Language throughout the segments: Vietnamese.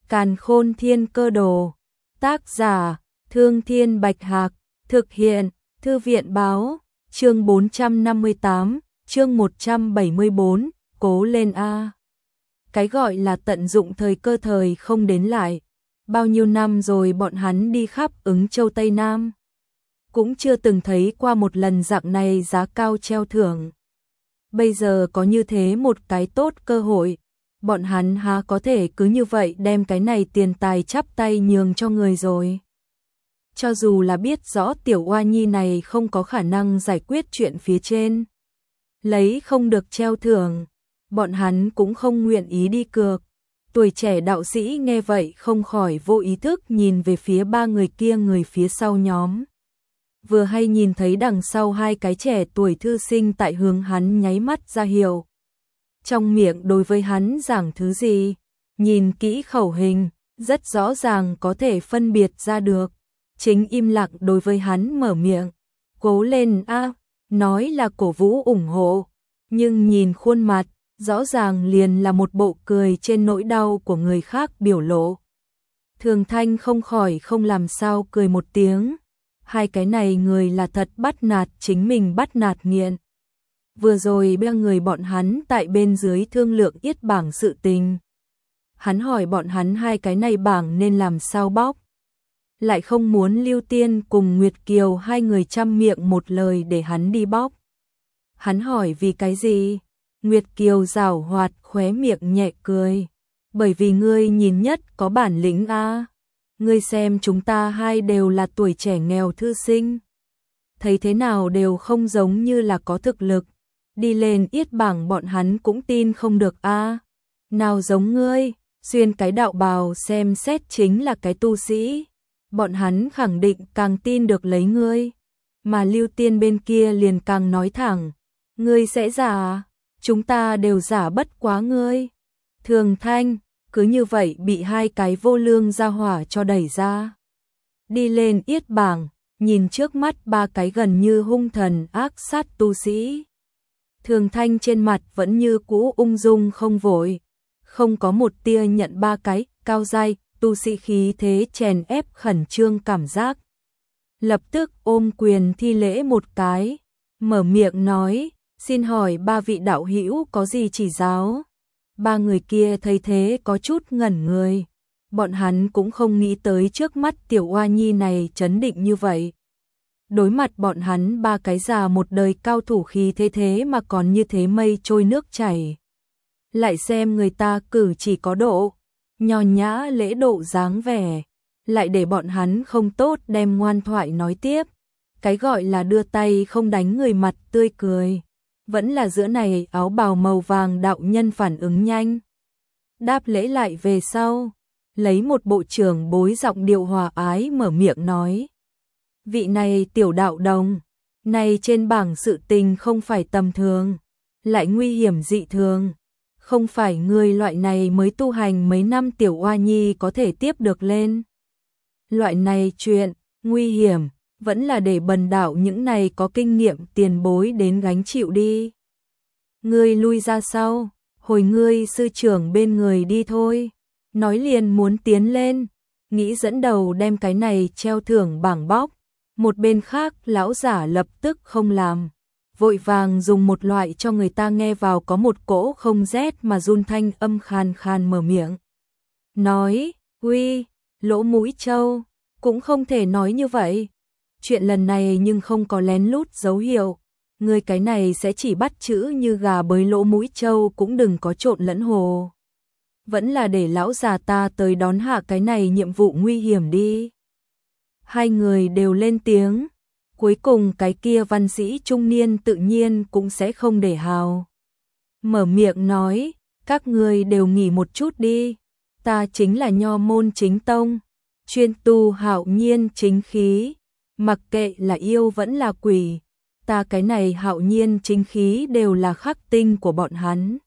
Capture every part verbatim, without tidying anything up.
Càn Khôn Thiên Cơ Đồ. Tác giả: Thương Thiên Bạch Hạc. Thực hiện: Thư viện Báo. Chương bốn trăm năm mươi tám, chương một trăm bảy mươi bốn, cố lên a. Cái gọi là tận dụng thời cơ thời không đến lại. Bao nhiêu năm rồi bọn hắn đi khắp Ứng Châu Tây Nam, cũng chưa từng thấy qua một lần dạng này giá cao treo thưởng. Bây giờ có như thế một cái tốt cơ hội, bọn hắn há có thể cứ như vậy đem cái này tiền tài chắp tay nhường cho người rồi. Cho dù là biết rõ tiểu oa nhi này không có khả năng giải quyết chuyện phía trên, lấy không được treo thưởng, bọn hắn cũng không nguyện ý đi cược. Tuổi trẻ đạo sĩ nghe vậy không khỏi vô ý thức nhìn về phía ba người kia người phía sau nhóm. Vừa hay nhìn thấy đằng sau hai cái trẻ tuổi thư sinh tại hướng hắn nháy mắt ra hiệu. Trong miệng đối với hắn giảng thứ gì, nhìn kỹ khẩu hình, rất rõ ràng có thể phân biệt ra được. Chính im lặng đối với hắn mở miệng, cố lên a, nói là cổ vũ ủng hộ, nhưng nhìn khuôn mặt, rõ ràng liền là một bộ cười trên nỗi đau của người khác biểu lộ. Thường Thanh không khỏi không làm sao cười một tiếng, hai cái này người là thật bắt nạt chính mình bắt nạt nghiện. Vừa rồi ba người bọn hắn tại bên dưới thương lượng yết bảng sự tình. Hắn hỏi bọn hắn hai cái này bảng nên làm sao bóc. Lại không muốn Lưu Tiên cùng Nguyệt Kiều hai người chăm miệng một lời để hắn đi bóc. Hắn hỏi vì cái gì? Nguyệt Kiều giảo hoạt khóe miệng nhẹ cười. Bởi vì ngươi nhìn nhất có bản lĩnh a. Ngươi xem chúng ta hai đều là tuổi trẻ nghèo thư sinh. Thấy thế nào đều không giống như là có thực lực. Đi lên yết bảng bọn hắn cũng tin không được a. Nào giống ngươi, xuyên cái đạo bào xem xét chính là cái tu sĩ. Bọn hắn khẳng định càng tin được lấy ngươi. Mà Lưu Tiên bên kia liền càng nói thẳng, ngươi sẽ giả, chúng ta đều giả bất quá ngươi. Thường Thanh, cứ như vậy bị hai cái vô lương gia hỏa cho đẩy ra. Đi lên yết bảng, nhìn trước mắt ba cái gần như hung thần ác sát tu sĩ. Thường Thanh trên mặt vẫn như cũ ung dung không vội, không có một tia nhận ba cái cao giai tu sĩ khí thế chèn ép khẩn trương cảm giác. Lập tức ôm quyền thi lễ một cái, mở miệng nói, xin hỏi ba vị đạo hữu có gì chỉ giáo. Ba người kia thấy thế có chút ngẩn người, bọn hắn cũng không nghĩ tới trước mắt tiểu oa nhi này trấn định như vậy. Đối mặt bọn hắn ba cái già một đời cao thủ khí thế thế mà còn như thế mây trôi nước chảy. Lại xem người ta cử chỉ có độ, nho nhã lễ độ dáng vẻ, lại để bọn hắn không tốt đem ngoan thoại nói tiếp. Cái gọi là đưa tay không đánh người mặt tươi cười, vẫn là giữa này áo bào màu vàng đạo nhân phản ứng nhanh. Đáp lễ lại về sau, lấy một bộ trưởng bối giọng điệu hòa ái mở miệng nói. Vị này tiểu đạo đồng, này trên bảng sự tình không phải tầm thường, lại nguy hiểm dị thường. Không phải người loại này mới tu hành mấy năm tiểu oa nhi có thể tiếp được lên. Loại này chuyện, nguy hiểm, vẫn là để bần đạo những này có kinh nghiệm tiền bối đến gánh chịu đi. Ngươi lui ra sau, hồi ngươi sư trưởng bên người đi thôi. Nói liền muốn tiến lên, nghĩ dẫn đầu đem cái này treo thưởng bảng bóc. Một bên khác lão giả lập tức không làm. Vội vàng dùng một loại cho người ta nghe vào có một cỗ không rét mà run thanh âm khàn khàn mở miệng. Nói, uy, lỗ mũi trâu, cũng không thể nói như vậy. Chuyện lần này nhưng không có lén lút dấu hiệu. Người cái này sẽ chỉ bắt chữ như gà bới lỗ mũi trâu cũng đừng có trộn lẫn hồ. Vẫn là để lão già ta tới đón hạ cái này nhiệm vụ nguy hiểm đi. Hai người đều lên tiếng. Cuối cùng cái kia văn sĩ trung niên tự nhiên cũng sẽ không để hào. Mở miệng nói, các người đều nghỉ một chút đi. Ta chính là nho môn chính tông, chuyên tu hạo nhiên chính khí. Mặc kệ là yêu vẫn là quỷ, ta cái này hạo nhiên chính khí đều là khắc tinh của bọn hắn.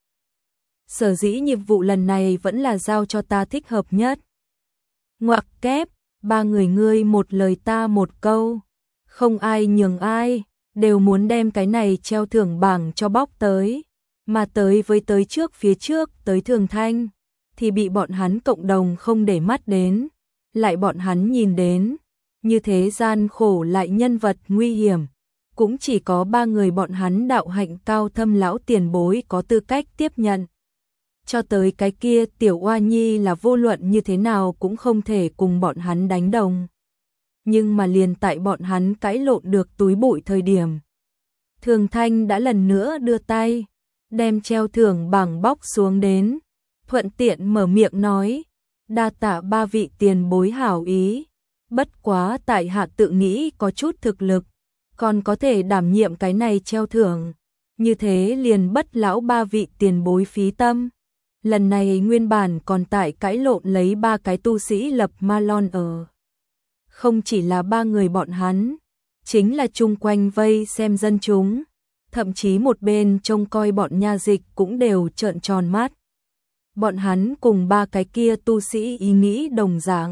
Sở dĩ nhiệm vụ lần này vẫn là giao cho ta thích hợp nhất. Ngoặc kép, ba người ngươi một lời ta một câu. Không ai nhường ai, đều muốn đem cái này treo thưởng bảng cho bóc tới. Mà tới với tới trước phía trước tới Thường Thanh. thì bị bọn hắn cộng đồng không để mắt đến, lại bọn hắn nhìn đến, như thế gian khổ lại nhân vật nguy hiểm, cũng chỉ có ba người bọn hắn đạo hạnh cao thâm lão tiền bối có tư cách tiếp nhận. Cho tới cái kia tiểu oa nhi là vô luận như thế nào cũng không thể cùng bọn hắn đánh đồng. Nhưng mà liền tại bọn hắn cãi lộn được túi bụi thời điểm, Thường Thanh đã lần nữa đưa tay, đem treo thưởng bảng bóc xuống đến, thuận tiện mở miệng nói, đa tạ ba vị tiền bối hảo ý, bất quá tại hạ tự nghĩ có chút thực lực, còn có thể đảm nhiệm cái này treo thưởng, như thế liền bất lão ba vị tiền bối phí tâm. Lần này nguyên bản còn tại cãi lộn lấy ba cái tu sĩ lập ma lon ở. Không chỉ là ba người bọn hắn, chính là chung quanh vây xem dân chúng, thậm chí một bên trông coi bọn nha dịch cũng đều trợn tròn mắt. Bọn hắn cùng ba cái kia tu sĩ ý nghĩ đồng dạng,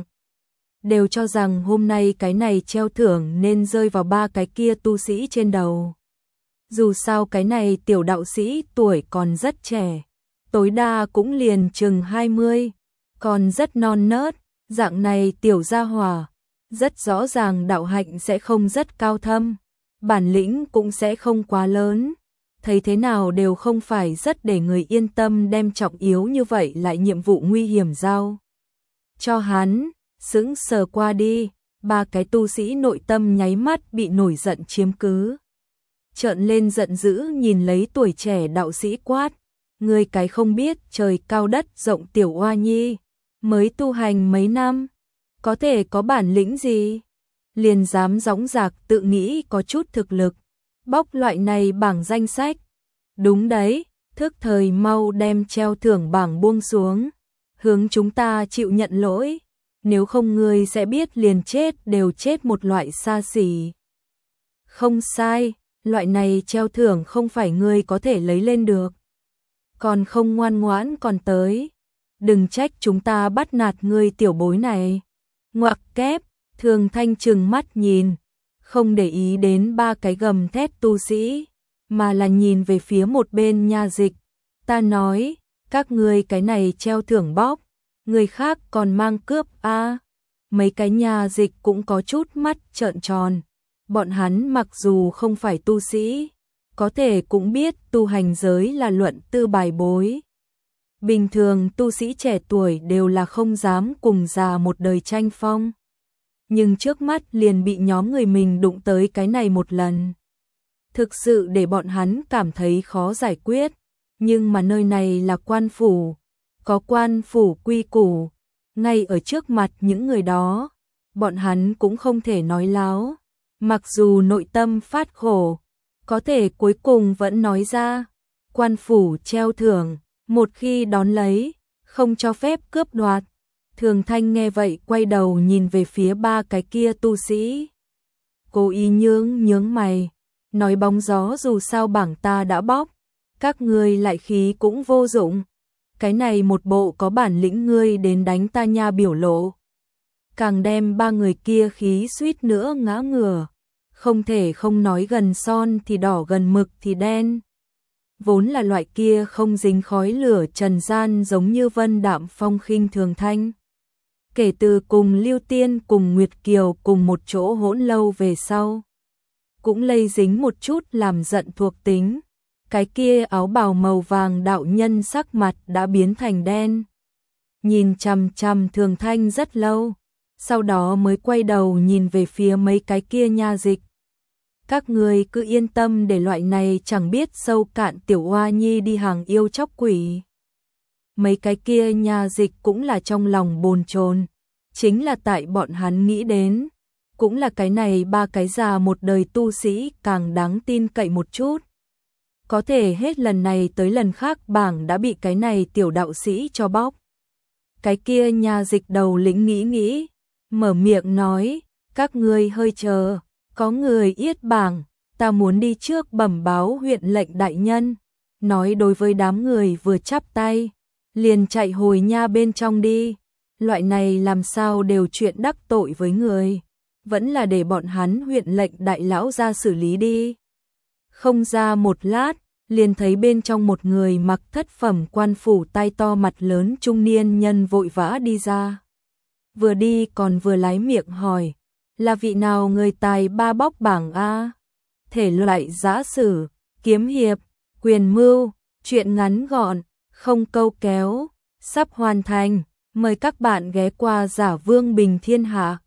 đều cho rằng hôm nay cái này treo thưởng nên rơi vào ba cái kia tu sĩ trên đầu. Dù sao cái này tiểu đạo sĩ tuổi còn rất trẻ, tối đa cũng liền chừng hai mươi, còn rất non nớt, dạng này tiểu gia hỏa, rất rõ ràng đạo hạnh sẽ không rất cao thâm, bản lĩnh cũng sẽ không quá lớn, thấy thế nào đều không phải rất để người yên tâm đem trọng yếu như vậy lại nhiệm vụ nguy hiểm giao cho hắn. Sững sờ qua đi, ba cái tu sĩ nội tâm nháy mắt bị nổi giận chiếm cứ. Trợn lên giận dữ nhìn lấy tuổi trẻ đạo sĩ quát, người cái không biết trời cao đất rộng tiểu oa nhi, mới tu hành mấy năm, có thể có bản lĩnh gì, liền dám dõng dạc tự nghĩ có chút thực lực, bóc loại này bảng danh sách. Đúng đấy, thức thời mau đem treo thưởng bảng buông xuống, hướng chúng ta chịu nhận lỗi. Nếu không ngươi sẽ biết liền chết đều chết một loại xa xỉ. Không sai, loại này treo thưởng không phải ngươi có thể lấy lên được. Còn không ngoan ngoãn còn tới. Đừng trách chúng ta bắt nạt ngươi tiểu bối này. Ngoặc kép, Thường Thanh trừng mắt nhìn, không để ý đến ba cái gầm thét tu sĩ, mà là nhìn về phía một bên nha dịch. Ta nói, các ngươi cái này treo thưởng bóc, người khác còn mang cướp a. À, mấy cái nhà dịch cũng có chút mắt trợn tròn. Bọn hắn mặc dù không phải tu sĩ, có thể cũng biết tu hành giới là luận tư bài bối. Bình thường tu sĩ trẻ tuổi đều là không dám cùng già một đời tranh phong. Nhưng trước mắt liền bị nhóm người mình đụng tới cái này một lần. Thực sự để bọn hắn cảm thấy khó giải quyết. Nhưng mà nơi này là quan phủ. Có quan phủ quy củ, ngay ở trước mặt những người đó, bọn hắn cũng không thể nói láo, mặc dù nội tâm phát khổ, có thể cuối cùng vẫn nói ra, quan phủ treo thưởng, một khi đón lấy, không cho phép cướp đoạt. Thường Thanh nghe vậy quay đầu nhìn về phía ba cái kia tu sĩ. Cố ý nhướng nhướng mày, nói bóng gió dù sao bảng ta đã bóc, các ngươi lại khí cũng vô dụng. Cái này một bộ có bản lĩnh ngươi đến đánh ta nha biểu lộ. Càng đem ba người kia khí suýt nữa ngã ngửa. Không thể không nói gần son thì đỏ gần mực thì đen. Vốn là loại kia không dính khói lửa trần gian giống như vân đạm phong khinh Thường Thanh. Kể từ cùng Lưu Tiên cùng Nguyệt Kiều cùng một chỗ hỗn lâu về sau. Cũng lây dính một chút làm giận thuộc tính. Cái kia áo bào màu vàng đạo nhân sắc mặt đã biến thành đen. Nhìn chằm chằm Thường Thanh rất lâu, sau đó mới quay đầu nhìn về phía mấy cái kia nha dịch. Các người cứ yên tâm để loại này chẳng biết sâu cạn tiểu oa nhi đi hàng yêu chóc quỷ. Mấy cái kia nha dịch cũng là trong lòng bồn chồn, chính là tại bọn hắn nghĩ đến, cũng là cái này ba cái già một đời tu sĩ càng đáng tin cậy một chút. Có thể hết lần này tới lần khác bảng đã bị cái này tiểu đạo sĩ cho bóc. Cái kia nhà dịch đầu lĩnh nghĩ nghĩ, mở miệng nói, các ngươi hơi chờ, có người yết bảng, ta muốn đi trước bẩm báo huyện lệnh đại nhân. Nói đối với đám người vừa chắp tay, liền chạy hồi nha bên trong đi. Loại này làm sao đều chuyện đắc tội với người, vẫn là để bọn hắn huyện lệnh đại lão ra xử lý đi. Không ra một lát, liền thấy bên trong một người mặc thất phẩm quan phủ tay to mặt lớn trung niên nhân vội vã đi ra. Vừa đi còn vừa lái miệng hỏi, là vị nào người tài ba bóc bảng a? Thể loại giã sử, kiếm hiệp, quyền mưu, truyện ngắn gọn, không câu kéo, sắp hoàn thành, mời các bạn ghé qua Giả Vương Bình Thiên Hạ.